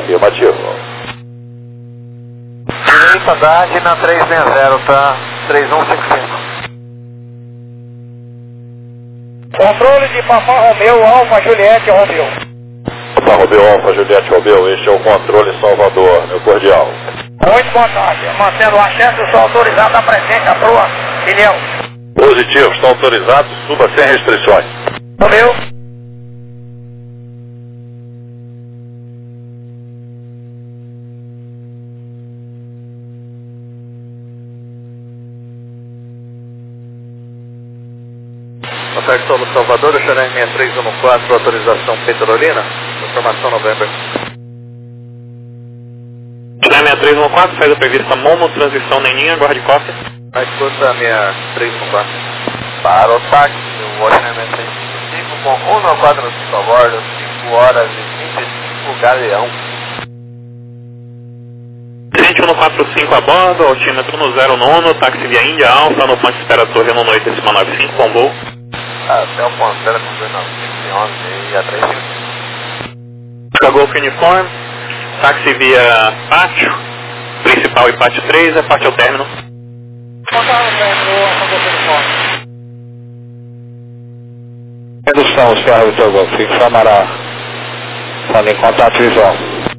Afirmativo. Standard na 360, tá? 3155. Controle de Papa Romeu, Alfa Juliette Romeu. Papa Romeu, Alfa Juliette Romeu, este é o controle Salvador, meu cordial. Muito boa tarde, mantendo o acesso, sou autorizado a presente à proa, pneu. Positivo, está autorizado, suba sem restrições. Romeu. Boa tarde, Solo Salvador, Xarém 6314, autorização Petrolina, informação November. Xarém 6314, saída prevista Momo, transição Neninha, guarde cópia. A escuta 6314. Para o táxi, o Xarém 355 com 145 a bordo, 5 horas e 25 Galeão. 2145 a bordo, altímetro no 0 táxi via Índia Alfa, no ponto de espera Torre no 895 com voo. Até o ponto, era com 1911 e a 355. Golf Uniform, táxi via pátio, principal e pátio 3, é pátio ao término. Redução, Sierra Vitor Golf, fique Samará, falando em contato visual.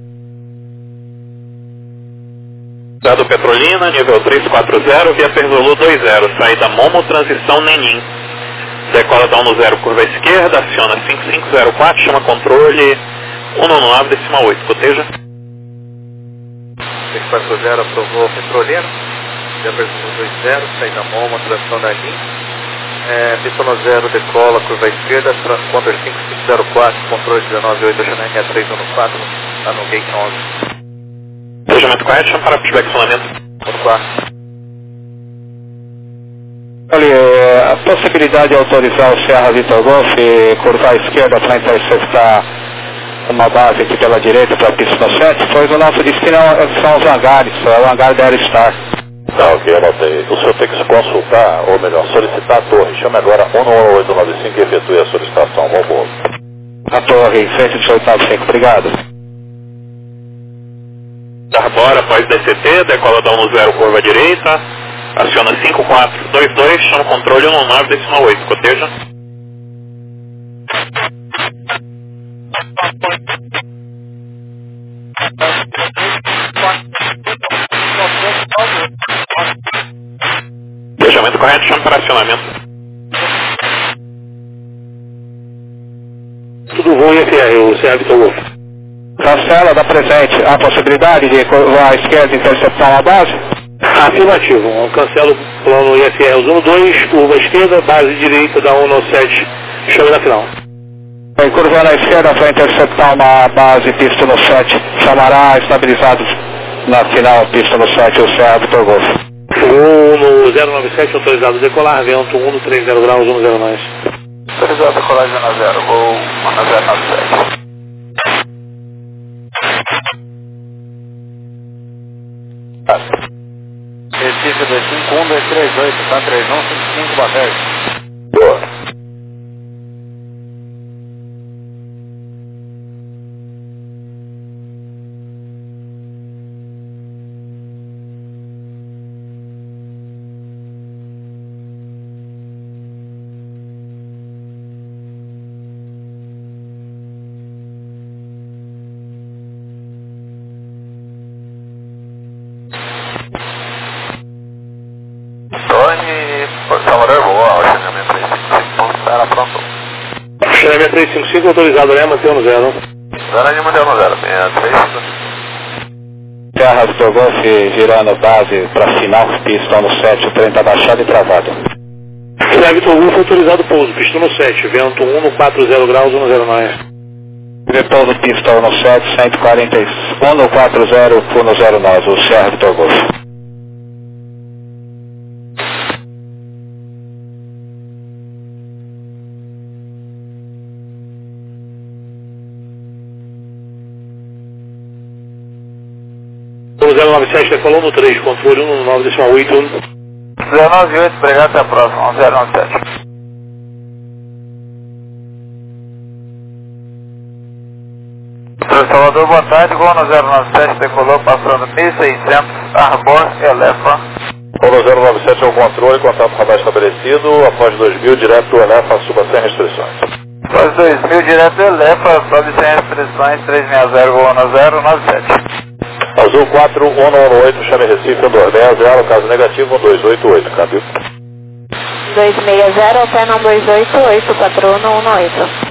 Dado Petrolina, nível 340, via Perzolu 20, saída Momo, transição Nenim. Decola da 10, curva esquerda, aciona 5504, chama controle 199,8, coteja. 640 aprovou Petrolina, via Perzolu 20, saída Momo, transição Nenim. Pistão 0, decola, curva esquerda, transponder 5504, controle 198, Xarém 6314, está no gate 11. Planejamento correto, chama para pushback funcionamento. Por 4. Olha, a possibilidade de autorizar o Sierra Vitor Golf curvar à esquerda para interceptar uma base aqui pela direita para a pista 7, pois o nosso destino são os hangares, é o hangar da Aerostar. Tá, ok, anotei. O senhor tem que se consultar, ou melhor, solicitar a torre. Chame agora 11895 e efetue a solicitação. Vamos. A torre, 11895, obrigado. Arbora após DCT, decola da 10, curva direita, aciona 5422, chama controle 199,8, coteja. Planejamento correto, chama para acionamento. Tudo bom, IFR, o Sierra Vitor Golf. Cancela, dá presente. Há possibilidade de curvar à esquerda e interceptar uma base? Afirmativo. Cancela o plano IFR 12, curva esquerda, base direita da 197, chame na final. Curvando à esquerda para interceptar uma base, pista no 7, chamará estabilizados na final, pista no 7, o Sierra Vitor Golf. Voo no 097, autorizado a decolar, vento 1 no 30 graus, 109. Autorizado a decolar na 0, voo na 097. Recife 251238, tá 3155, boa tarde. Boa. Salvador boa, o Xarém 355, espera pronto. Xarém 355 autorizado, né? Mantém no 0. Zero nenhuma deu no 0, 63. Sierra Vitor Golf girando base para final, pistão no 7, o trem está baixado e travado. Sierra Vitor Golf autorizado pouso, pistão no 7, vento 1 no 40 graus, 109. Repouso pistão no 7, 141 no 40, 109, o Sierra Vitor Golf. O 097 decolou no 3, controle 199,8. 098, obrigado, até a próxima, 097. Salvador Salvador, boa tarde, Gol no 097 decolou passando 1600, Arbor, Elefa. Gol no 097 ao controle, contato radar estabelecido, após 2000, direto do Elefa, suba sem restrições. Após 2000, direto do Elefa, sobe sem restrições, 360, Gol no 097. Azul 4, 118, chame Recife, 260, caso negativo, 1288, câmbio. 260, alterna 288, patrono 18.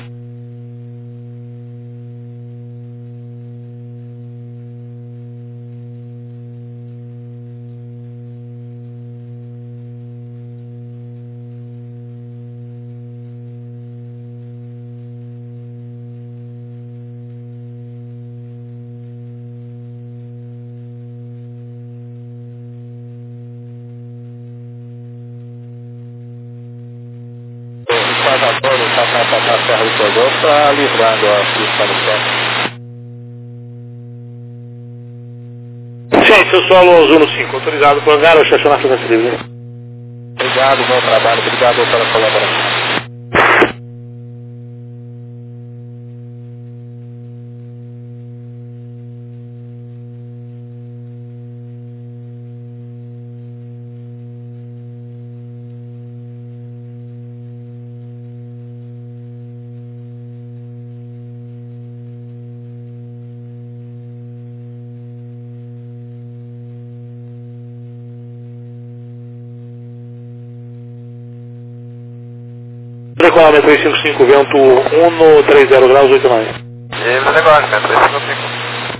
Salvador está para passar a Serra do Codô, está livrando a pista do campo. Gente, eu sou Alô Zuno 5, autorizado por andar ou estacionar frequência livre. Obrigado, bom trabalho, obrigado pela colaboração. Decolamento 355, vento 130 graus, 89. Livre negócio, 355.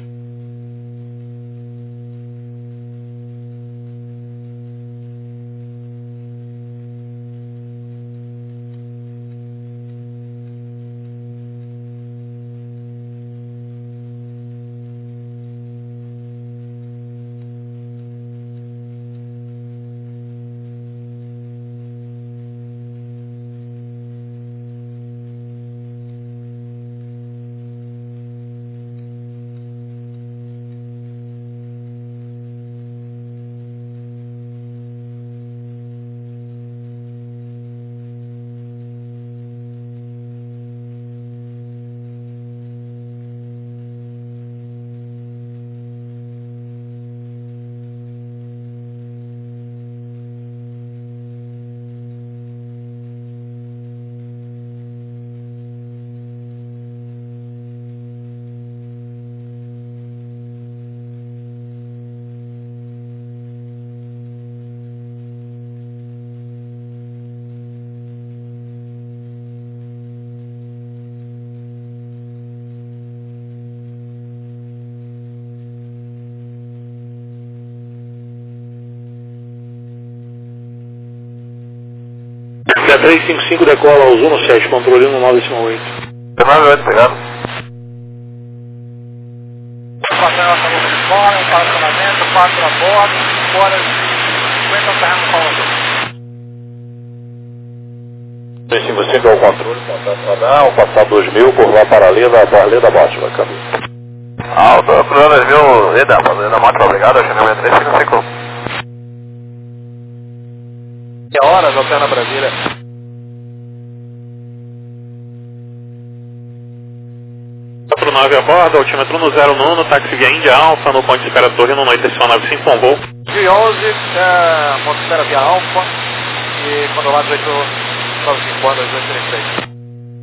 Da 355 decola ao Zuno 7, controle 1958. 98, pegado. Passando a saúde de fora, estacionamento, 4 a bordo, fora 50 terreno falando. 355 ao controle, contato radar, passar 2000, curva paralela, Barleda Bótima, câmbio. Alto, Cruz 2000, Leda Bótima, obrigado, acionamento 355. Que horas, alterna Brasília? a bordo, altímetro no 09, táxi via Índia Alfa, no ponto de espera Torino, noite estação 95 com voo. De 11, ponto de espera via Alfa, e quando lá 1895 anos, 1836.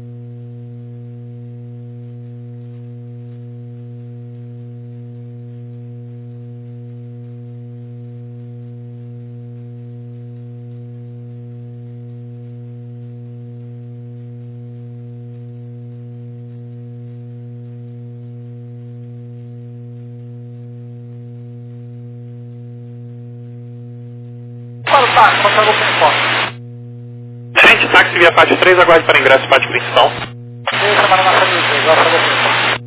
Para o táxi, passar o uniforme. Gente, táxi via parte 3, aguarde para ingresso parte principal. Deixa para a nossa mesa, já para o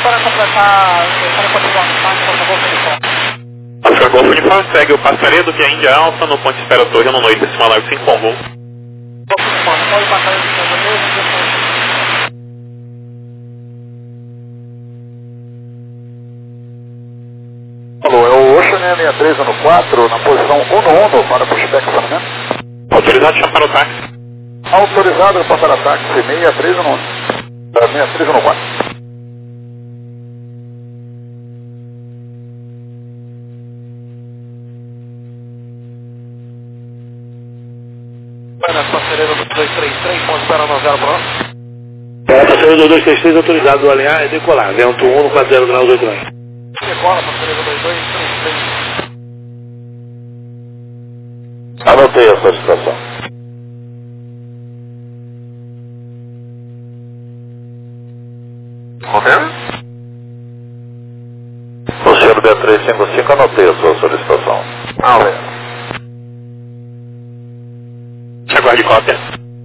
para completar, para continuar no parque, por favor, uniforme. Oscar Golf Uniforme segue o Passaredo via Índia Alfa no ponte Espera Torre no noite decimal 95 com voo. Golf Uniforme, pode passar isso para mesmo, Alô, é o Ocean 6314 na posição 1 para pushback examinando. Autorizado chamar o táxi. Autorizado para passar a táxi 6314. 6314. Passaredo 233, ponto Espera 90 para nós. Passaredo 2233 autorizado a alinhar e decolar. Vento 1 no 40 graus 8 graus. Decola, Passaredo 2233. Anotei a solicitação. Confirma? O senhor B355, anotei a sua solicitação. Beleza. Aguarde cópia.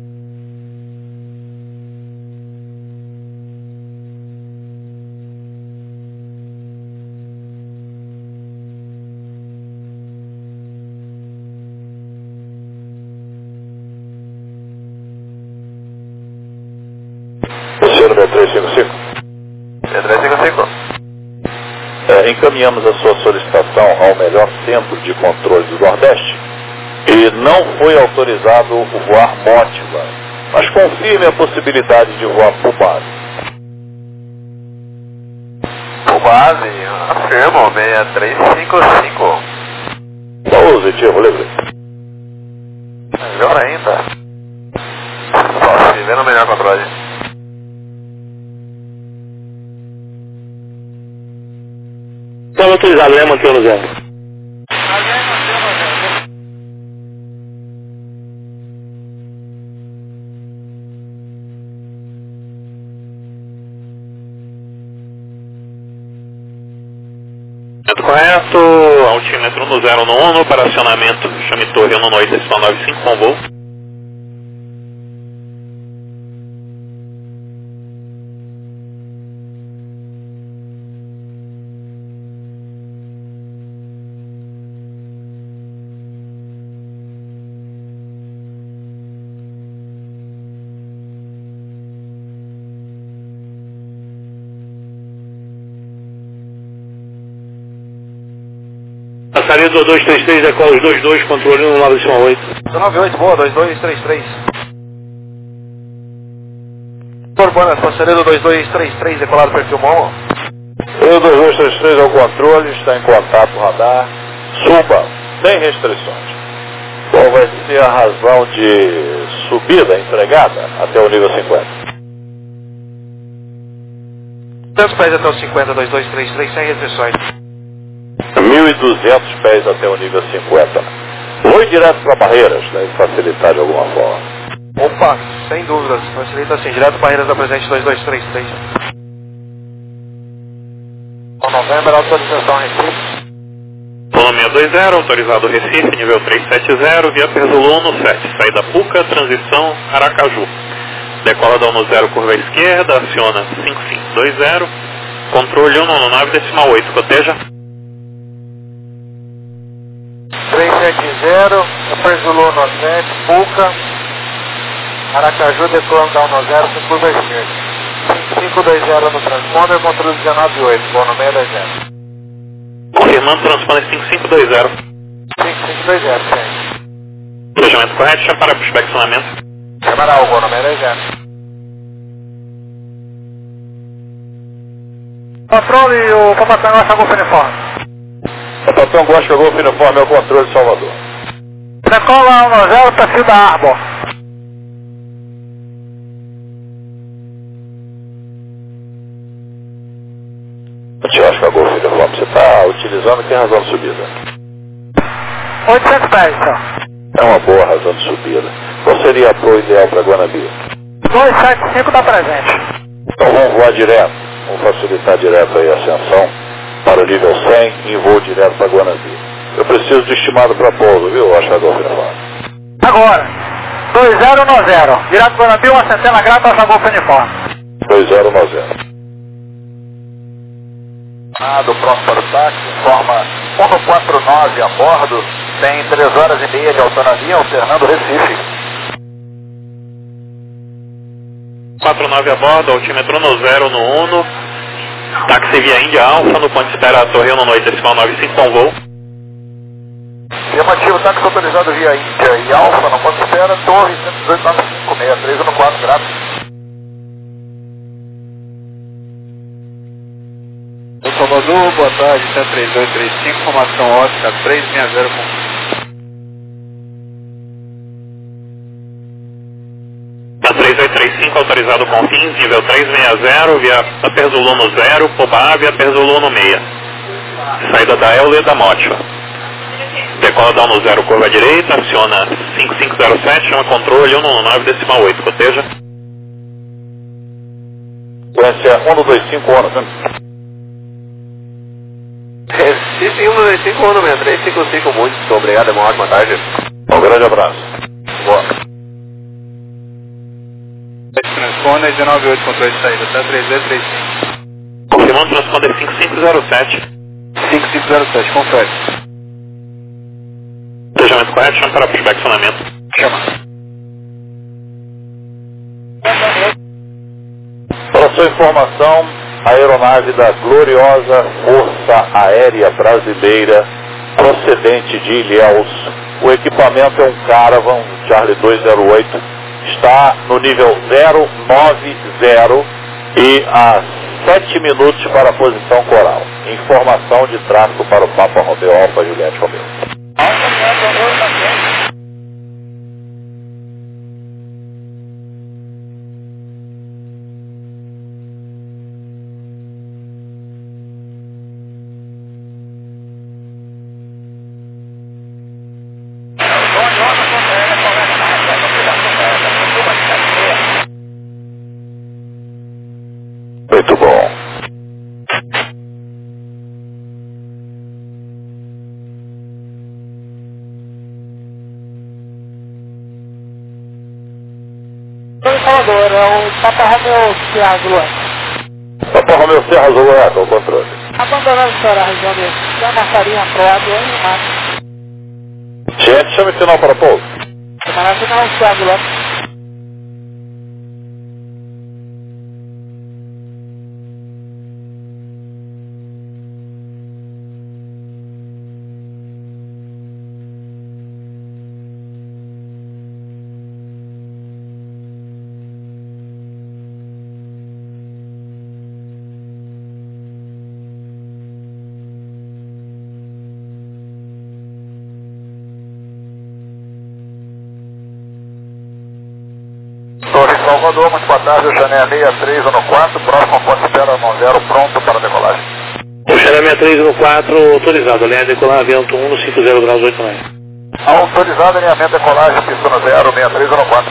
O senhor B355? B355. Encaminhamos a sua solicitação ao melhor centro de controle do Nordeste e não foi autorizado o voar Mótiva, mas confirme a possibilidade de voar por base. Por base, afirmo, 6355. Positivo, livre. Melhor ainda. Só se vê no melhor controle. Estava autorizado, né? Mantendo zero. Correto, altímetro no 0 no 1, para acionamento, chame torre no noite decimal 95 com voo. Passaredo 233, decola os 22, controle 1, 998. 98, boa, 2233. Borbonas, Passaredo 2233, decolado perfil MOL. O 2233 ao controle, está em contato radar. Suba, sem restrições. Qual vai ser a razão de subida empregada até o nível 50? Quantos pés até o 50, 2233, sem restrições? 1.200 pés até o nível 50. Vou direto para Barreiras, deve facilitar de alguma forma. Opa, sem dúvidas, facilita assim, direto Barreiras da Presente 2233. O Novembro, autorização Recife. Plano 620, autorizado Recife, nível 370, via Perzulu no 7, saída Puca, transição Aracaju. Decola da 10, curva esquerda, aciona 5520, controle 199, decimal 8, coteja. 370, Perzulu no 7, Puca, Aracaju, decolando da 10, curva esquerda. 5520 no transponder, controle 198, plano 620. Confirmando transponder 5520. 5520, sim. Planejamento correto, já para pushback acionamento. Chamará o plano 620. Controle, o Papatango Guaxa Golf Uniforme. Papatango Guaxa Golf Uniforme é o controle de Salvador. Decola 10, perfil da Arbor. Oscar Golf Uniforme, você está utilizando, tem razão de subida. 800 pés, senhor. É uma boa razão de subida. Qual seria a proa ideal para Guanambi? 275 da presente. Então vamos voar direto, vamos facilitar direto aí a ascensão para o nível 100 e voo direto para Guanambi. Eu preciso de estimado para pouso, viu, Oscar Golf Uniforme? Agora, 2090, direto para Guanambi, uma centena grata, Oscar Golf Uniforme. 2090. Do próximo para o táxi, informa 149 a bordo, tem 3 horas e meia de autonomia, alternando Recife. 49 a bordo, altímetro no 0 no Uno, táxi via Índia Alfa, no ponto de espera Torre 1 com voo. Afirmativo, táxi autorizado via Índia e Alfa, no ponto de espera Torre 118.956, 314, grátis. Salvador, boa tarde, 73835, formação ótica 360 com... Da 3835, autorizado com fins, nível 360, via Aperzulu no 0, Poba via Aperzulu no 6. Saída da Eule da Motiva. Decola down no 0, curva direita, aciona 5507, chama controle 119.8, coteja. Sequência 125, ONU. Recife 195, ONU 6355, muito obrigado, uma ótima tarde. Um grande abraço. Boa. Transponder 198, controle de saída, tá 3235. Confirmando transponder 5507. 5507, confere. Planejamento correto, chama para pushback acionamento. Chama. Para sua informação, a aeronave da gloriosa Força Aérea Brasileira, procedente de Ilhéus, o equipamento é um Caravan Charlie 208, está no nível 090 e a 7 minutos para a posição coral. Informação de tráfego para o Papa Romeo Alfa Juliette Romeo. Muito bom. Salvador, é o Papa Romeo Serra Zulu. Papa Romeo Serra Zulu, ao controle. Abandonando o senhor a região da Marcarinha Proado em Mato. Gente, chame o sinal para pouso. Nacional Serra Zulu. Torre Salvador, muito boa tarde, o Chané 63 no 4, próximo ponto de espera no 0, pronto para decolagem. O Chané 63 no 4, autorizado, linha de decolar avião 1 no 50 graus 8 9. Autorizado, alinhamento de decolagem, pista no 0, 63 no 4.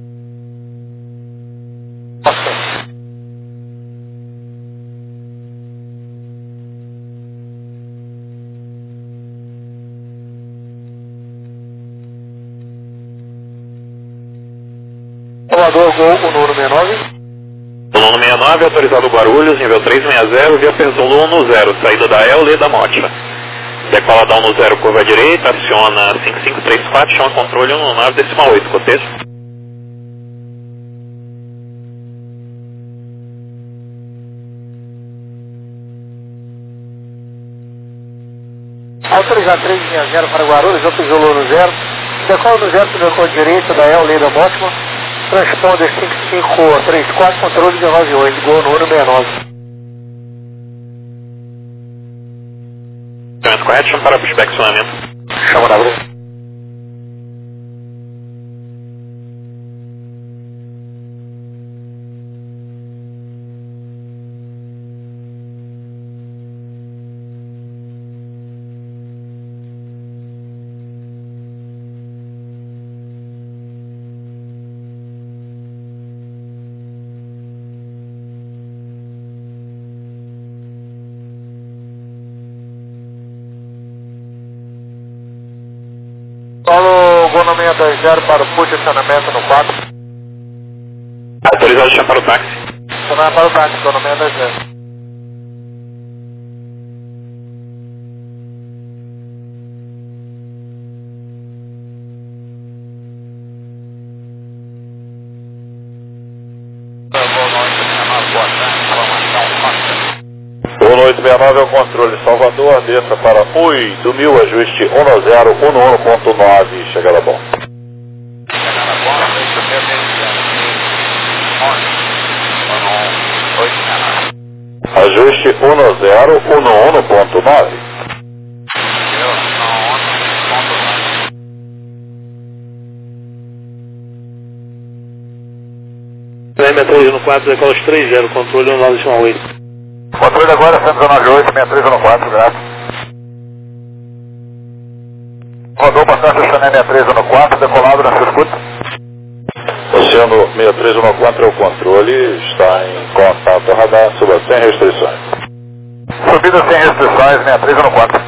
Salvador, Gol, o número 69. O Nuno 69, autorizado Guarulhos, nível 360, via Perzulu no 0, saída da Eule da Motiva. Decola down no 0, curva direita, aciona 5534, chama controle 119.8, coteja. Autorizado 360 para Guarulhos, eu fiz o no 0. Decola no 0, decola direita da El da Motima. Transponder 5534, controle de 98, Gol no 69. Planejamento correto, chama para pushback acionamento. Chama na Bruno. Solo Gol no 620 para o posicionamento no 4. Autorizado, chama para o táxi. Chamar para o táxi, Gol no 620. 19 é o controle. Salvador, desça para Ui, do 1000, ajuste 10, 11.9, chegada bom. Chegada bom, 8 Ajuste 10, 11.9. PM314, decola 30, controle 1918. Controle agora, 198, 6314, grato. Rodou bastante o Oceano 6314, decolado na circuito. Oceano 6314 é o controle, está em contato radar, suba sem restrições. Subida sem restrições, 6314.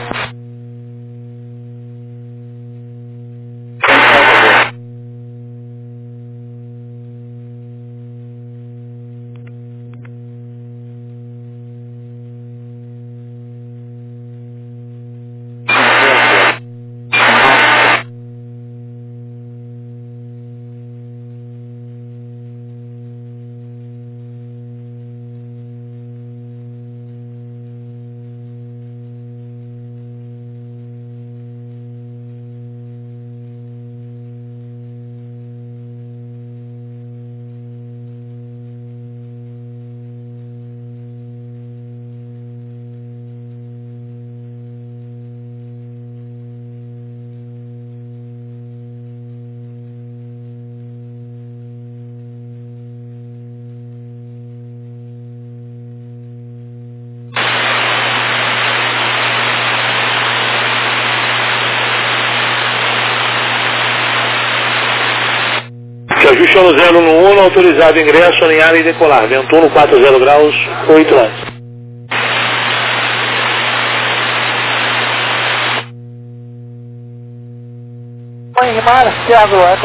Ajuste 0 no 1, autorizado ingresso, alinhar e decolar. Vento 1, 40 graus, 8 lances. Oi, Rimara, Thiago Eco.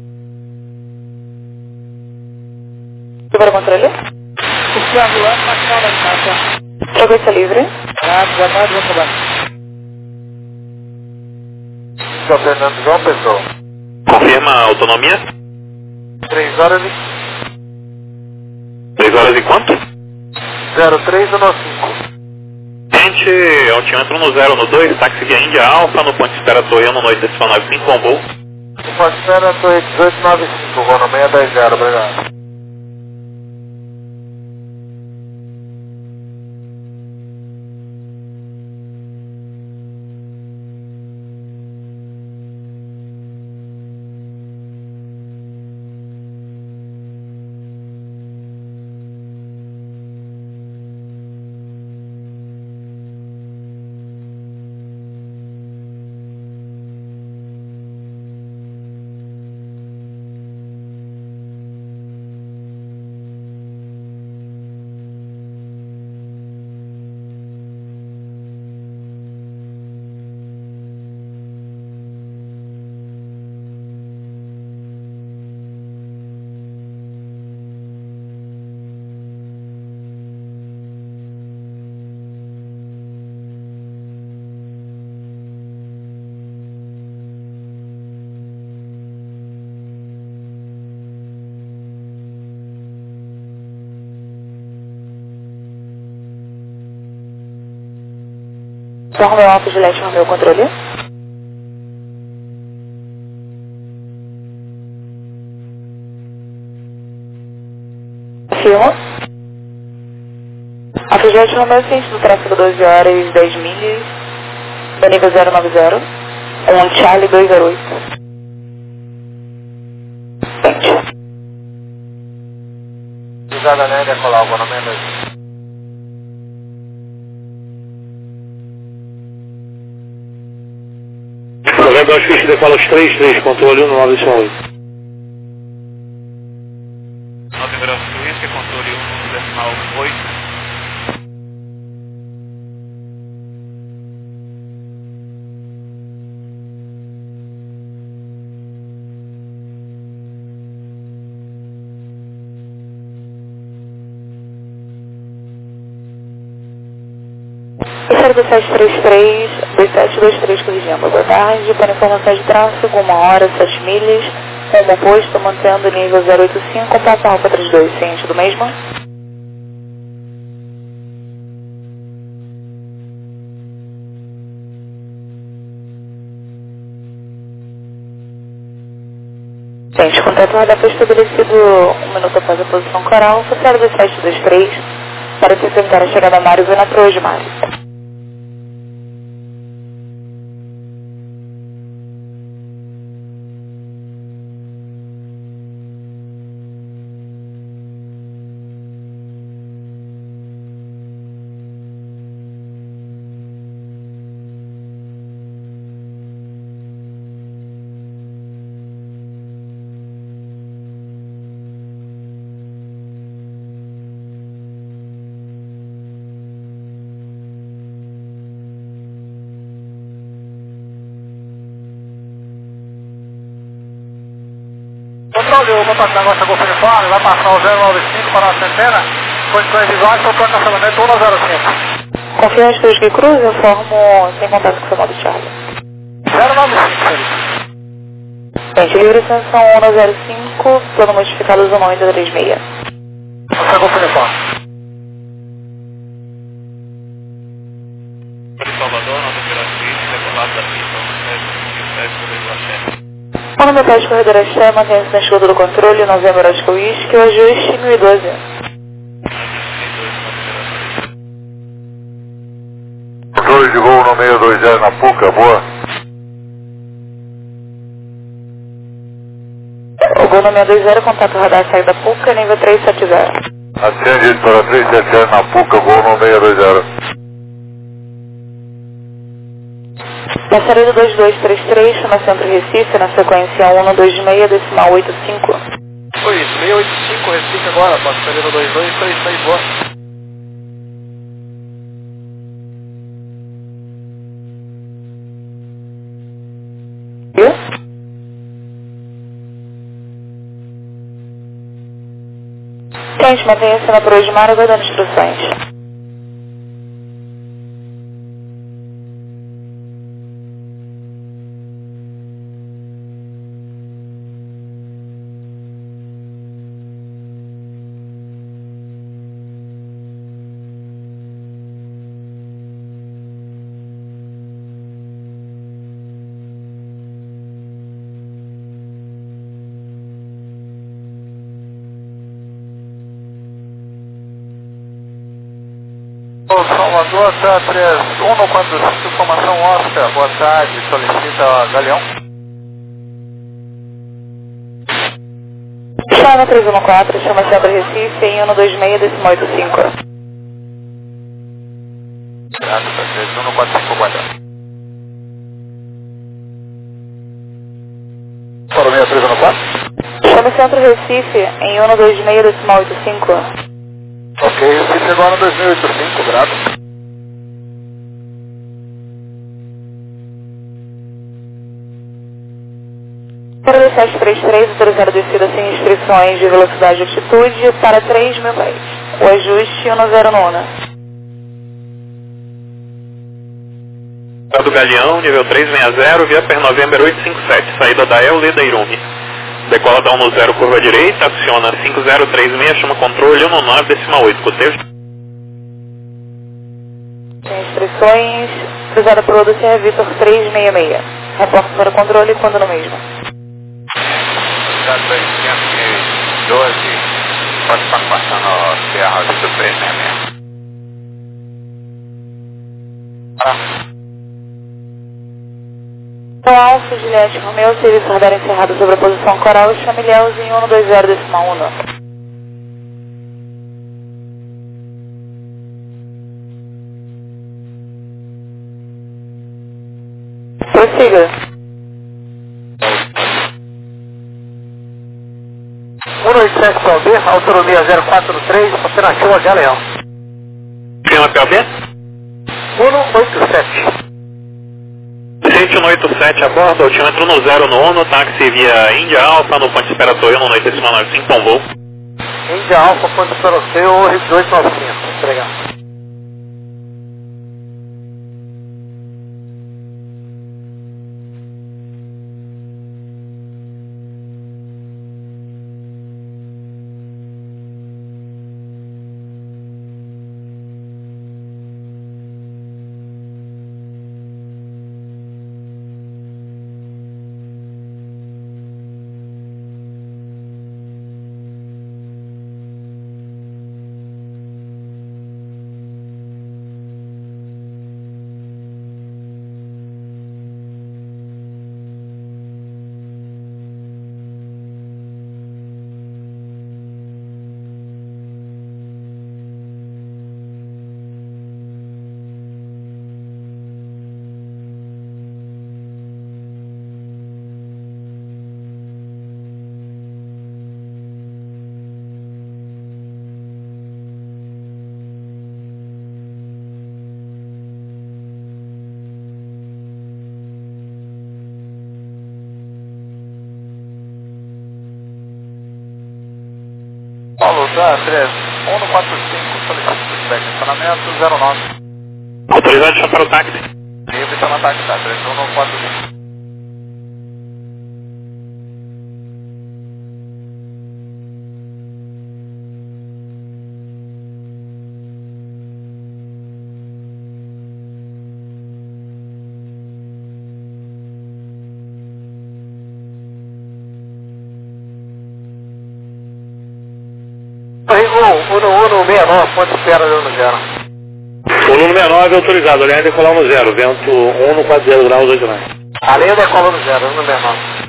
Sobre controle? O Thiago Eco, máquina da distância. Frequência livre. Boa tarde, vamos trabalhar. São Fernando João Pessoa. Confirma a autonomia? 3 horas e... 3 horas e quanto? 0315. Gente, altímetro no 0 no 2, táxi via Índia Alfa, no ponto espera Torre no noite decimal 95, com voo. O ponto espera Torre 1895, voo no 610, obrigado. São Romeu Alfa Juliette Romeu, controle. Afirma. Alfa Juliette Romeu, ciente do tráfego 12 horas 10 milhas, da nível 090, Charlie 208. Ciente. Usada média, colar, voo no 610. Novembro, ajuste decola 33, controle 1918. Novembro, Suíça, controle 1, decimal 8. Terceiro do 733, 2723, corrigindo. Boa tarde, para informações de tráfego, 1 hora, 7 milhas, rumo oposto, mantendo nível 085, Papa Alfa 32, ciente do mesmo? Gente, contato radar foi estabelecido 1 minuto após a posição coral, oficial 1723, para tentar a chegada a Mário Vena para hoje, Mário. Controle, o motor de negócio chegou uniforme, vai passar o 095 para a centena, condições visuais, soltou cancelamento 105. Confiante dos que cruzam, eu formo sem contato com o seu modo Charlie. 095, feliz. Gente, livre sanção 105, plano modificado 18036. Chegou uniforme. Salvador, nova operação, decolado da pista, 1727, O nome de corredor Axé, mantém-se na escuta do controle, novembro Oscar Whisky, o ajuste 1012. Controle de voo no 620 na PUCA, boa. O voo no 620, contato radar saída PUCA, nível 370. Atende para 370 na PUCA, voo no 620. Passaredo 2233, chama Centro Recife, na sequência 126, decimal 85. Foi isso, 685, Recife agora, passageiro 2233, boa. Viu? Gente, mantenha-se na proa de mar, aguardando instruções. Salvador, T3145, informação Oscar, boa tarde, solicita Galeão. Chama 314, chama Centro Recife, em 126, decimal 85. Obrigado, tá 3145, guardado. Para o 6314? Chama Centro Recife, em 126, decimal 85. Ok, Recife agora no 2085, grato. Para 1733, autorizado descida sem restrições de velocidade e altitude para 3.000 pés. O ajuste 109. do Galeão, nível 360, via per November 857, saída da Eulida Irume. Decola da 10, curva direita, aciona 5036, chama controle 19,8, cotejo. Sem restrições, cruzada pelo Luciano Vitor 366. Reporte para o controle quando no mesmo. 212, pode estar passando a Serra do 366. Alfa, Juliette Romeu, serviço radar encerrado sobre a posição coral, chame Léus em 120,1. Prossiga. 187 PLB, autonomia 043, alternativa Galeão. Clima PLB? 187. 187 a bordo, altímetro no 0 no ONU, táxi via Índia Alfa, no ponto esperatório no 895, com voo. Índia Alfa, ponto esperatório, 2895, obrigado. Tá, 145, solicito feedback, estacionamento 09. Autorizado de chamar o táxi. Livre, está no ataque, tá, 3145. Uno 69, ponte espera de 10. O Uno 69 é autorizado, alinha decolar no 0, vento 140 graus 8 9. Alinha decola no 0, Uno 69.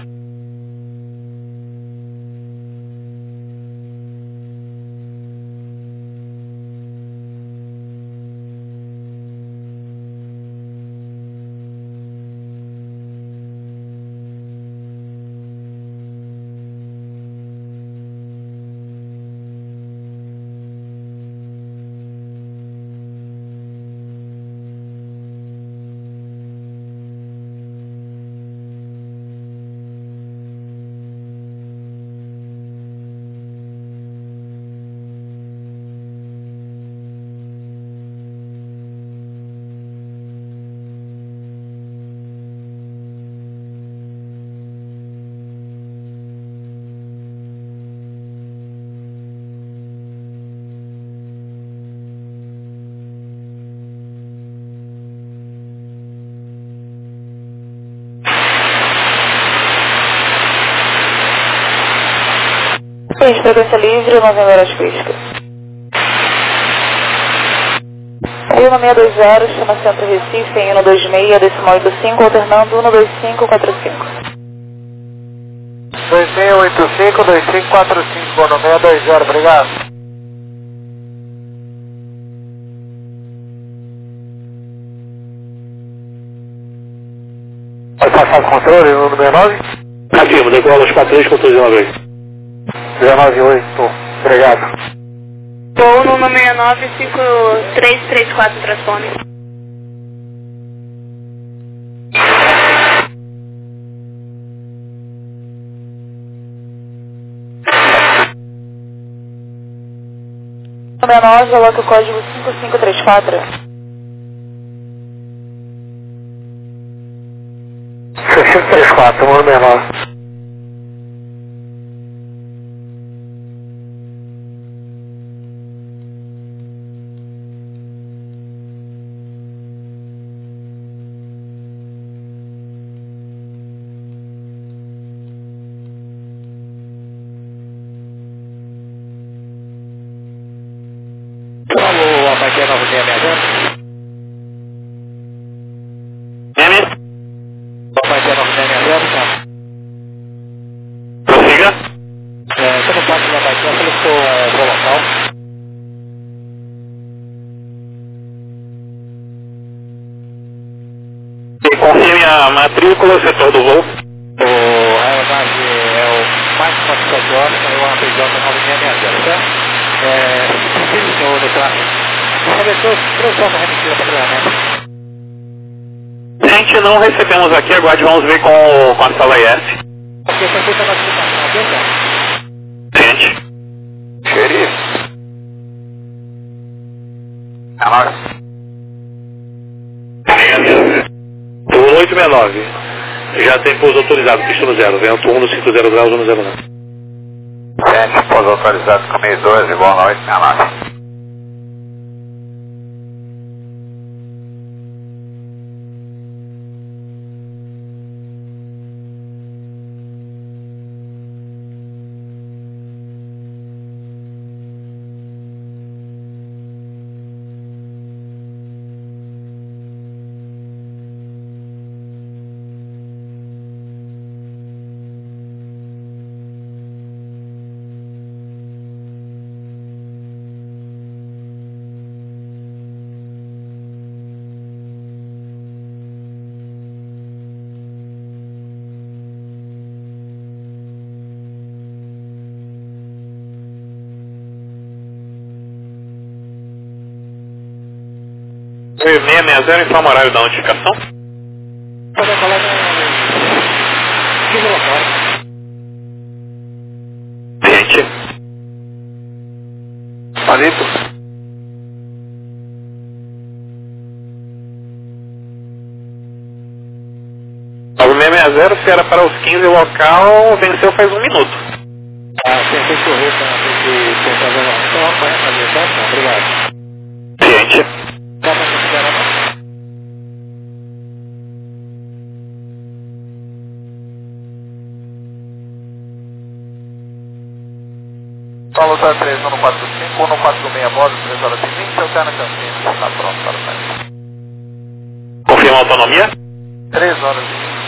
Frequência livre, 9 horas físicas. Lima 620, chama Centro Recife, em 126, decimal 85, alternando 12545. 2685, 2545, bono 620, obrigado. Pode passar o controle, número 69? Afirmo, decola os 43, controle 19. 198, obrigado. Voo no 69, 5334, transpone. No 69, coloca o código 5534. 5534, número 69. Alô, Apatia 9660. Apatia 9660. Prossiga. Você não pode levar aqui, solicitou voo local. E confirme a matrícula, o setor do voo. A aeronave é o mais 47 horas, é o APJ 9660, certo? Preciso, senhor, declarar. Trouxe a remetida para treinamento. A gente não recebemos aqui, aguarde, vamos ver com a sala IS. Ok, foi feita a notificação, ok, então? Gente. Xerife. É nóis. 869. Já tem pouso autorizado, pista no 0, vento 150 graus 109. Gente, pouso autorizado com 1012, boa noite, minha noite. Foi 660, informa o horário da notificação. Pode falar no laboratório. Gente. 8. O 660, se era para os 15 local, venceu faz 1 minuto. Tem que correr para tentar ver lá. Então, apanha a fazer, tá? Obrigado. Ciente. Dá para considerar, não? Paulo 03, 145, 146, módulo, 3 horas e 20, alterna Campinas, está pronto para o teste. Confirma a autonomia? 3 horas e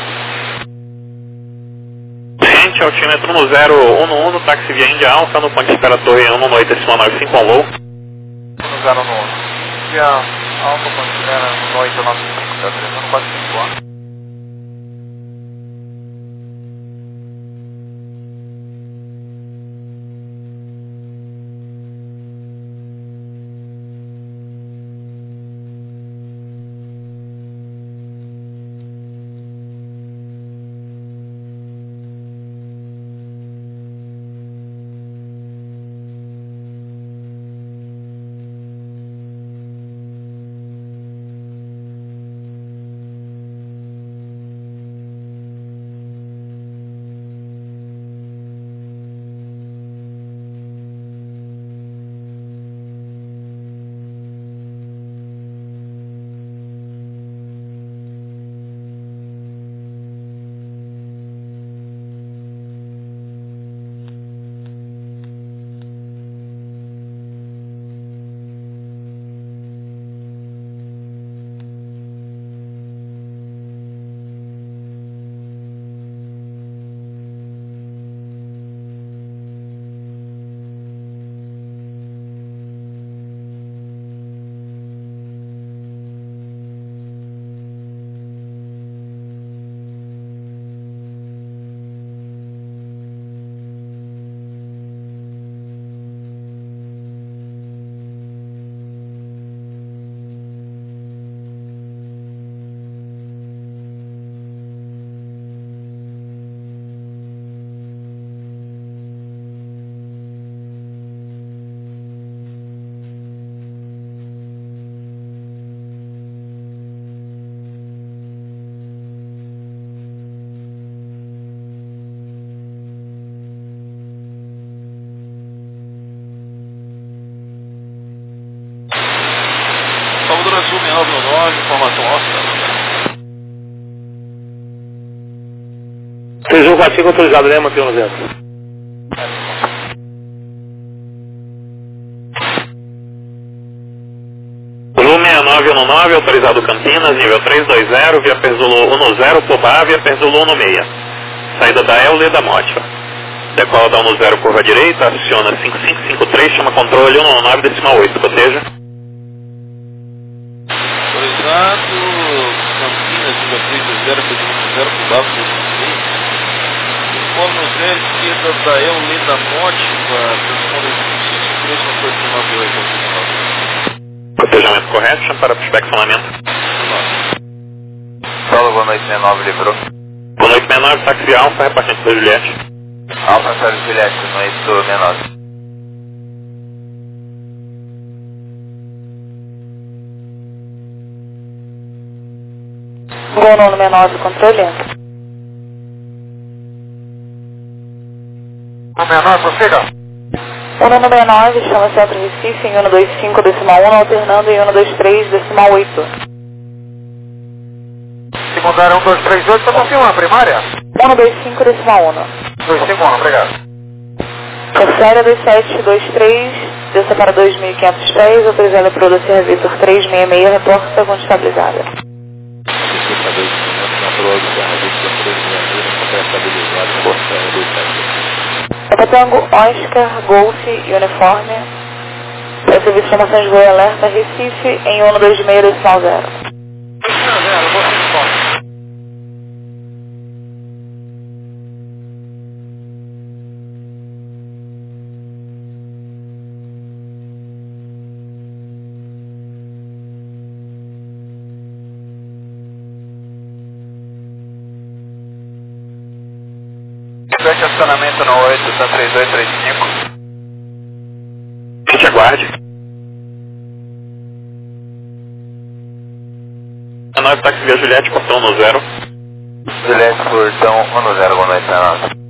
20. Ciente, altímetro no 011, táxi via Índia Alfa, no ponto de espera torre 118,95 on low. 1 0 no 11. Via Alfa, ponto de espera 11895, tá 3145, ó. Salvador Azul 6999, informação óssea. 3145 autorizado, né, manter 10. Zulu 6919, autorizado Campinas, nível 320, via Perzolo 10, Pobá, via Perzolo 16. Saída da Eule da Mótiva. Decola da 10, curva direita, aciona 5553, chama controle 119,8, proteja. Autorizado, Campinas, nível 320, Perzolo 10, Pobá, via 16. Informa o Zé, esquerda da Eule da Mótiva, transponder 5553, motor 198, Cotejamento correto, chama para inspecionamento. Solo, boa noite, 69, livrou. Boa noite, 69, táxi Alfa, repartindo da Juliette. Alfa, Sérgio Juliette, boa noite, 69. Gol no 69, controle. No menor, prossiga. 199, chama Centro Recife em 125 decimal 1, alternando em 123 decimal 8. Secundária 1238, para confirmar, primária? 125 decimal 1. 251, obrigado. Terceira 2723, desça para 2.500 pés, autorizada para o Dossier Vitor 366, reporta com estabilizada. Tango, Oscar, Golf e Uniforme. É o serviço de informações de voo e alerta Recife em 126 decimal 0. Estacionamento no 8, tá 3235. Gente, aguarde. 99, táxi via Juliette, portão 10. Juliette, portão 10, boa noite, 99.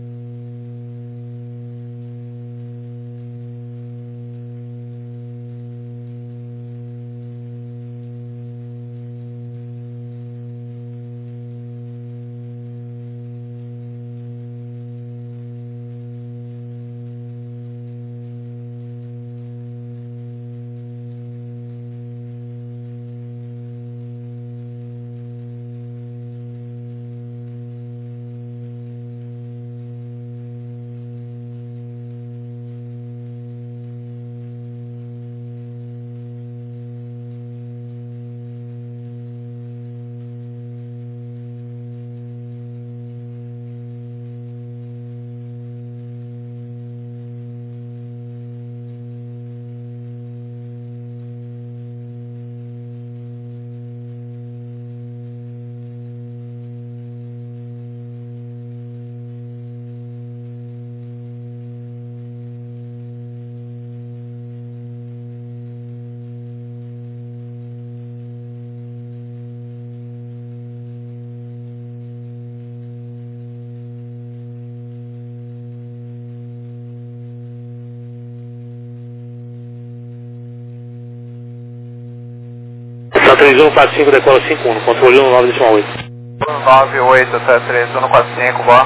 São 3145, decola 51, controle 19,8. 98, 73145, boa.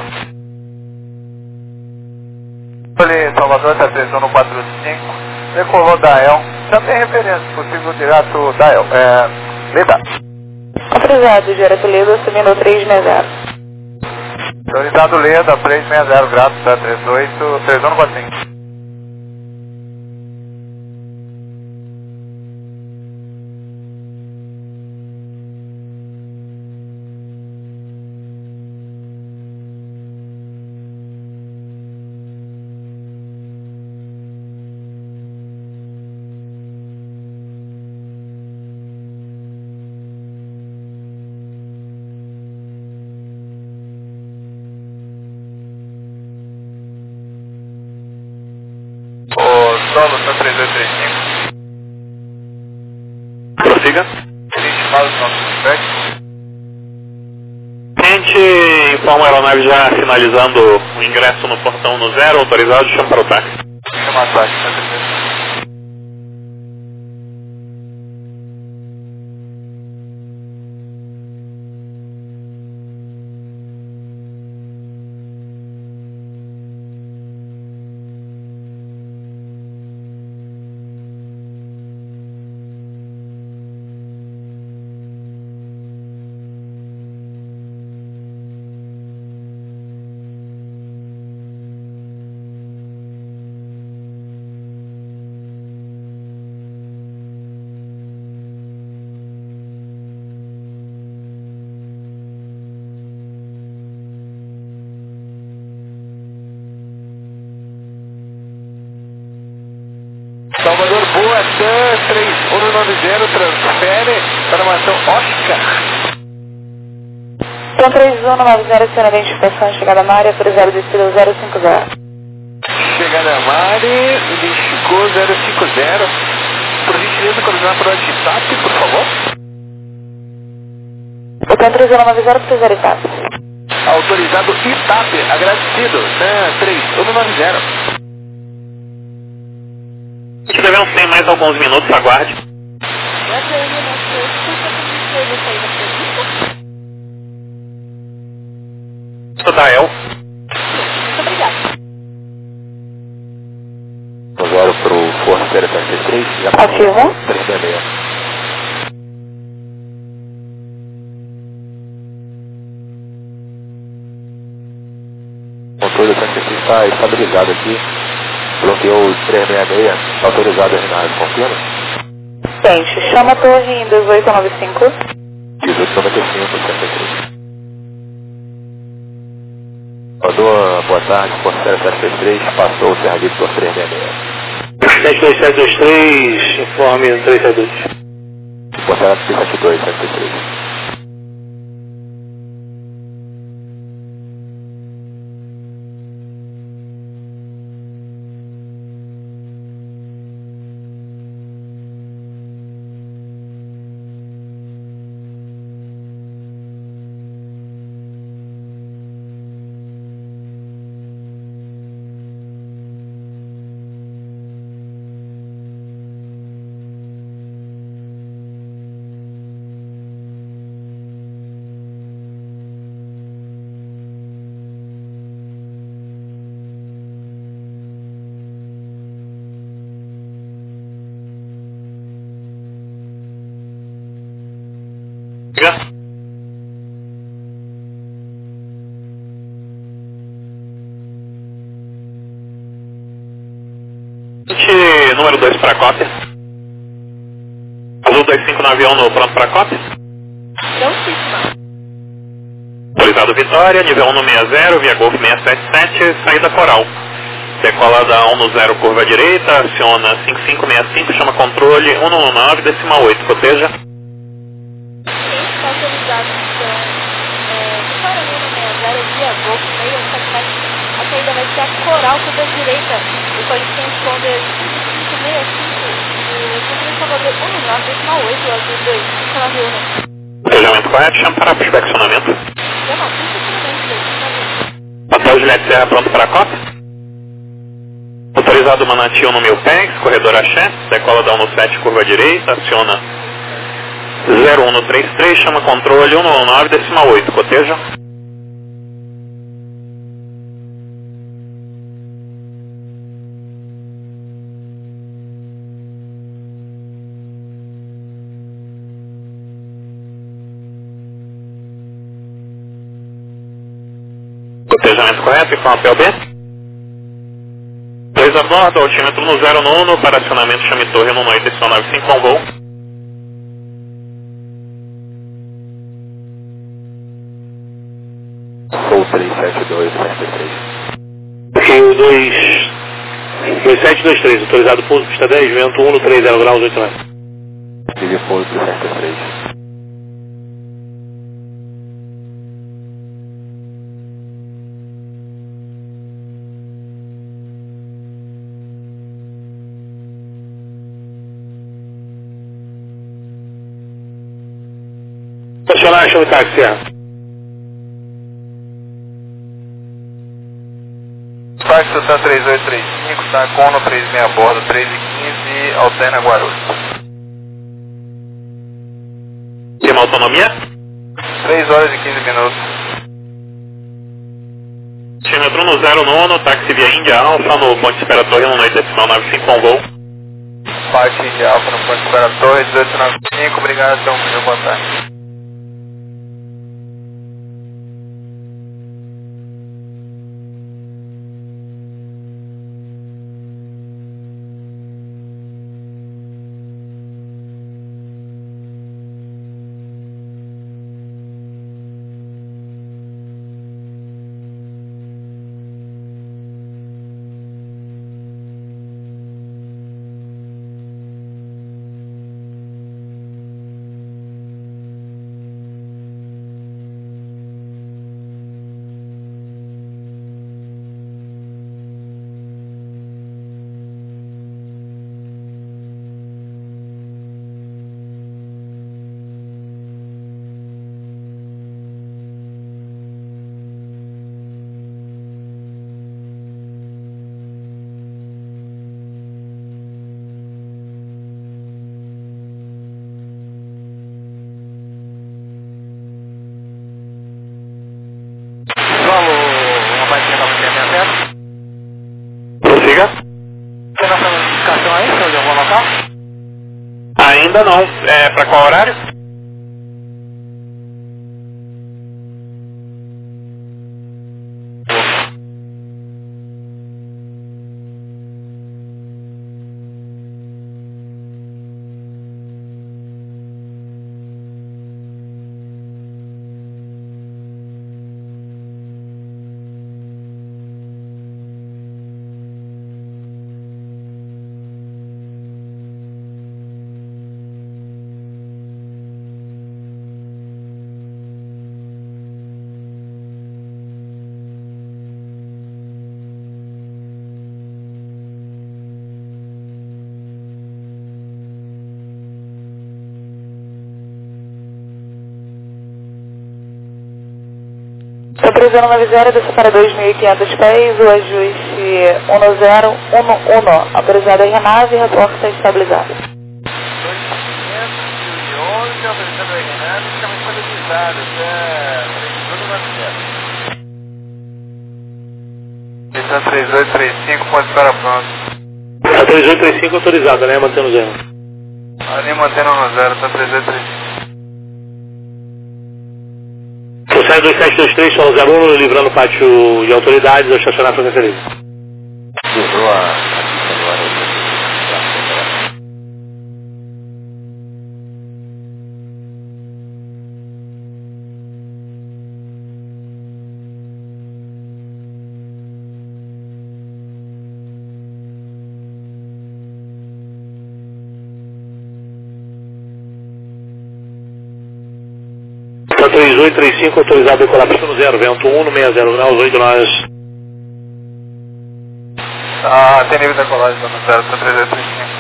Controle Salvador, 73145, decolou da El. Já tem referência, possível direto da El. Leda. Autorizado, direto Leda, assumindo 360. Autorizado Leda, 360, grato, 738, 3145. Solo, 3235. Prossiga. Gente, informa a aeronave já sinalizando o ingresso no portão 10, autorizado, chama para o táxi. Chama o táxi, Salvador, boa, TAM 3190, transfere para uma ação Oscar. TAM 3190, sendo identificação, chegada na área, autorizado descida 050. Chegada a Mari, identificou 050. Por gentileza, coordenar para o WhatsApp, por favor. O TAM 3190, precisa ITAP. Autorizado ITAP, agradecido, TAM 3190. Devemos ter mais alguns minutos, aguarde. Da El. Muito obrigada. Agora para o Força 033, já Ativo. 366. O controle do 33 está estabilizado aqui. Bloqueou o 366, autorizado a RNAV, confirma? Gente, chama a torre em 1895. 1895, 63. Boa tarde, Força 733, passou o serviço por 366. 72723, informe 372. Força 772, 733. número 2 para cópia. Azul 25 no avião no pronto para cópia. Prontíssima. Autorizado Vitória, nível 1 no 60, via Golf 677, saída Coral. Decolada 1 no 0, curva direita, aciona 5565, chama controle 119, decimal 8, coteja. Está autorizado, então, Vitória 1 no 60, via Golf 677, a saída vai ser a Coral, curva direita, o Corinthians Responder 5565, o Salvador 119, decimal 8, o Azul 2, 591. Cotejamento correto, chama para inspecionamento. Hotel Juliette Serra pronto para cópia. Autorizado Manati 1 no 1000 pés, corredor Axé, decola da 1 no 7, curva direita, aciona 01 no 33, chama controle 119, decimal 8, coteja. Cotejamento correto, e com a PLB. 2 a bordo, altímetro no 0 no 1, para acionamento chame torre no 195 com voo. Voo 372, 63. Rio 2723, autorizado pouso, pista 10, vento 1 no 30 graus, 8 metros. Tive pouso 63. Estacionar, chame táxi, Serra. Táxi Total 3835, tá Cono 36 a bordo, 3h15, alterna Guarulhos. Tem uma autonomia? 3 horas e 15 minutos. Altímetro no 0 no 1, táxi via Índia Alfa, no ponto de espera torre no 95 com voo. Parte de Alfa no ponto operatório, 1895, obrigado, então, boa tarde. Prossiga. Tem nossa notificação aí, senhor, de algum local? Ainda não. É para qual horário? Autorizando 90, desce para 2.500 pés, o ajuste 1011, autorizado a renave, reporta estabilizado. 2.511, autorizando a renave, estamos estabilizados, tudo na certa. Está 3835, pode estar pronto. A 3835 autorizada, né? Mantendo 0. Ali mantendo no 0, está 3835. Processo 2723, solo 01, livrando o pátio de autoridades, ao estacionar a frequência livre. Livrou a pista agora. 3835, autorizado a decolar pista no 0, vento 1 no 60 graus, 8 nós. Tem nível de decolagem no 0, 3835.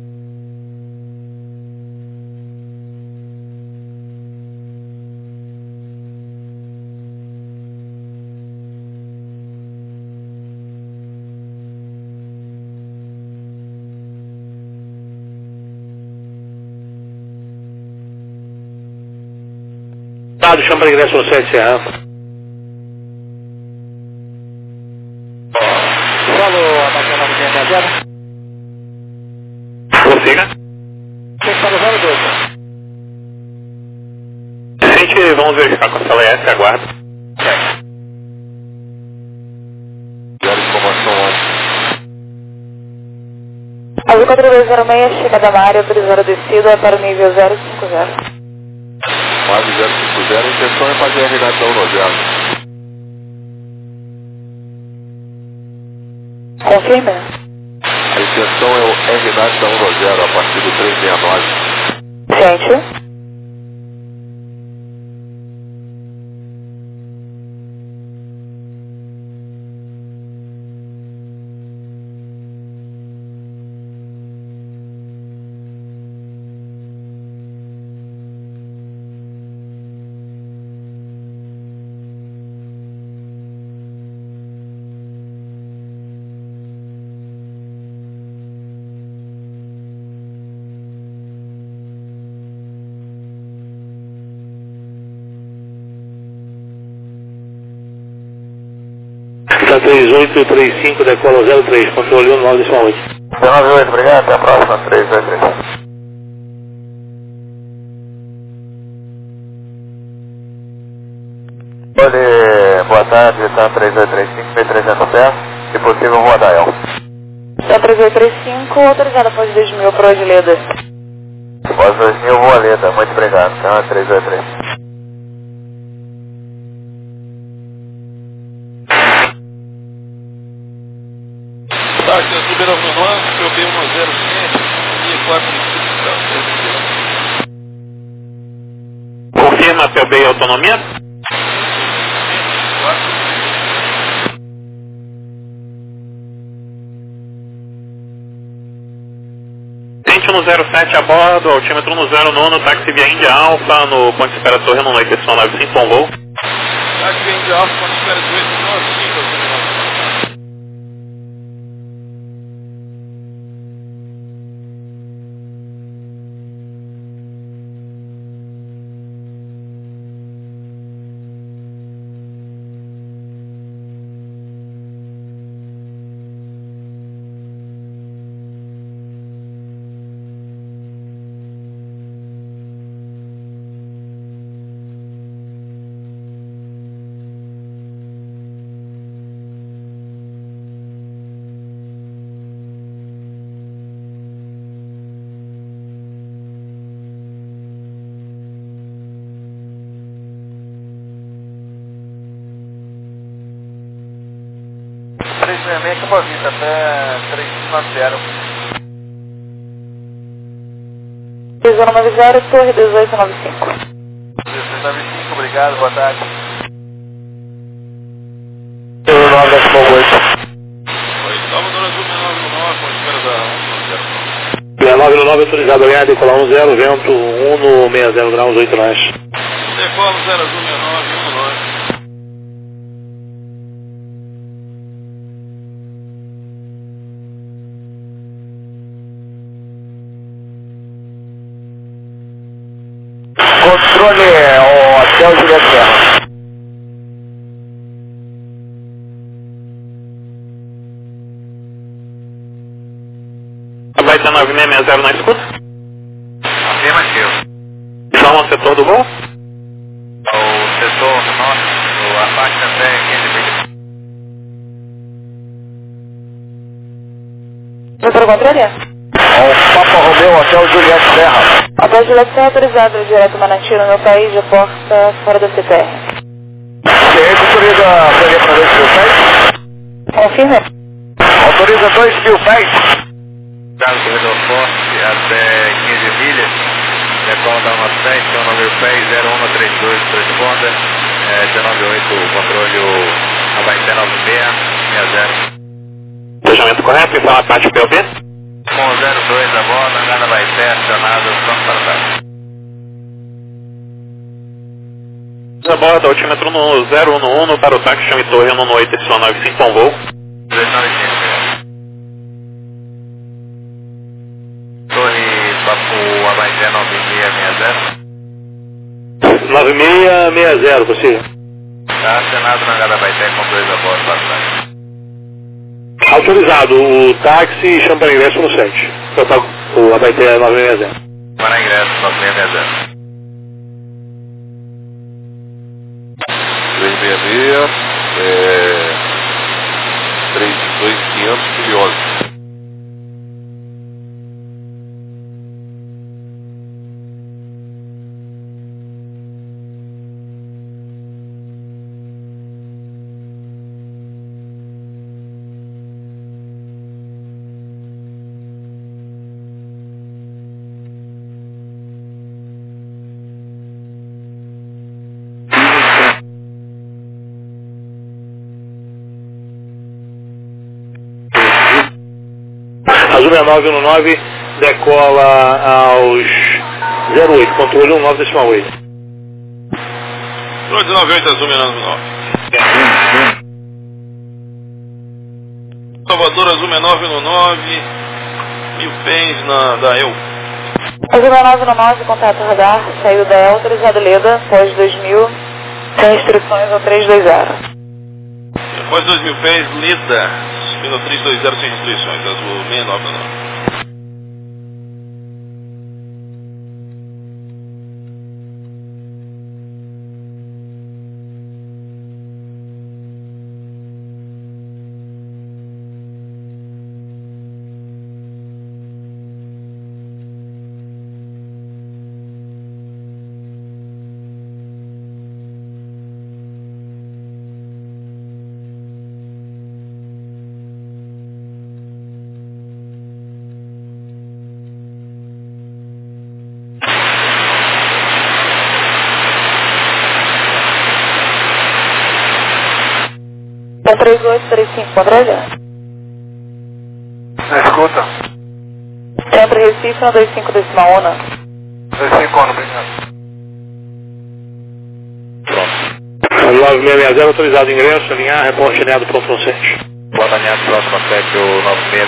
Chama para ingresso no 7 Serra. Falou, abaixo 960. Prossiga. Você está no 02. Gente, vamos verificar com a sala S, aguarda. Zero informação onde? Azul 4206, chegada na área, autorizada a descida para o nível 050. Mais 050, a intenção é fazer a RNAT da 10. Confirme. A intenção é o RNAT da 10 a partir do 369. Gente. Está 3835, decola 03, controle 1, 9 decimal 8. 98, obrigado, até a próxima, 323. Boa tarde, está 3835, 1300 pés, se possível, Rua da El. Está 3835, autorizada após 2000 para o Odileda. Após 2000, Rua Leda, muito obrigado, então 323. Táxi azul B99, PB 107, linha 435. Confirma PB e autonomia? Gente no 07 a bordo, altímetro no 09, táxi via Índia Alfa, no ponto de espera Torre, no noite 95, bom voo. Táxi via Índia Alfa, ponto de espera 1895, que Boa Vista, até 3590. 3090, Torre 1895. 1895, obrigado, boa tarde. 9 decimal 8. Salvador Azul 69, ponto de espera da 69 no 9, autorizado a ganhar, decolar 10, vento 1 no 60 graus, 8 nós. Decola 0 Azul 69, 19. Controle Hotel Juliette Serra. Vai ter 9660 na escuta? Afirmativo. Informa o setor do voo? O setor norte, a parte até 15 milhas. Doutor Contreira? Papa Romeu, Hotel Juliette Serra. Hotel Juliette Serra autorizado direto Manati no meu país, de porta fora da CPR. Ciência autoriza a prender para 2 mil pés? Confirma? Autoriza 2 mil pés. Corredor forte até 15 milhas, decola da 1 7, Overpay 0132, transponder, 198, controle Abaité 9660. Fechamento correto, então a parte POP? Com 02 a bordo, Angada Abaité, acionado, pronto para o táxi. Aborda, altímetro no 011 para o táxi, chame torre 118, Y95 com voo. 295. Torre Papo Abaité 9660. 9660, possível. Está acionado na Angada Abaité com 2 a bordo para o táxi. Autorizado o táxi, chama para ingresso no 7. O Abaité 9660. Para ingresso 9660. 366, 32500 milhões. Azul 6919 decola aos 08, controle 19,8. Controle 98, Azul 69. Salvador, Azul 6919, 1000 pés da EL. Azul 6919, contato radar, saiu da EL, autorizado Leda, pós 2000, sem restrições ao 320. Após 2000 pés, Leda, subindo 320 sem restrições, Azul 6919. Com 3835, controle? Na escuta. Centro Recife, 125 decimal 1. 25 anos, obrigado. Pronto. 9660, autorizado ingresso, alinhar, reporte alinhado, pronto no 7. Bota alinhado, próximo 7, o 9660.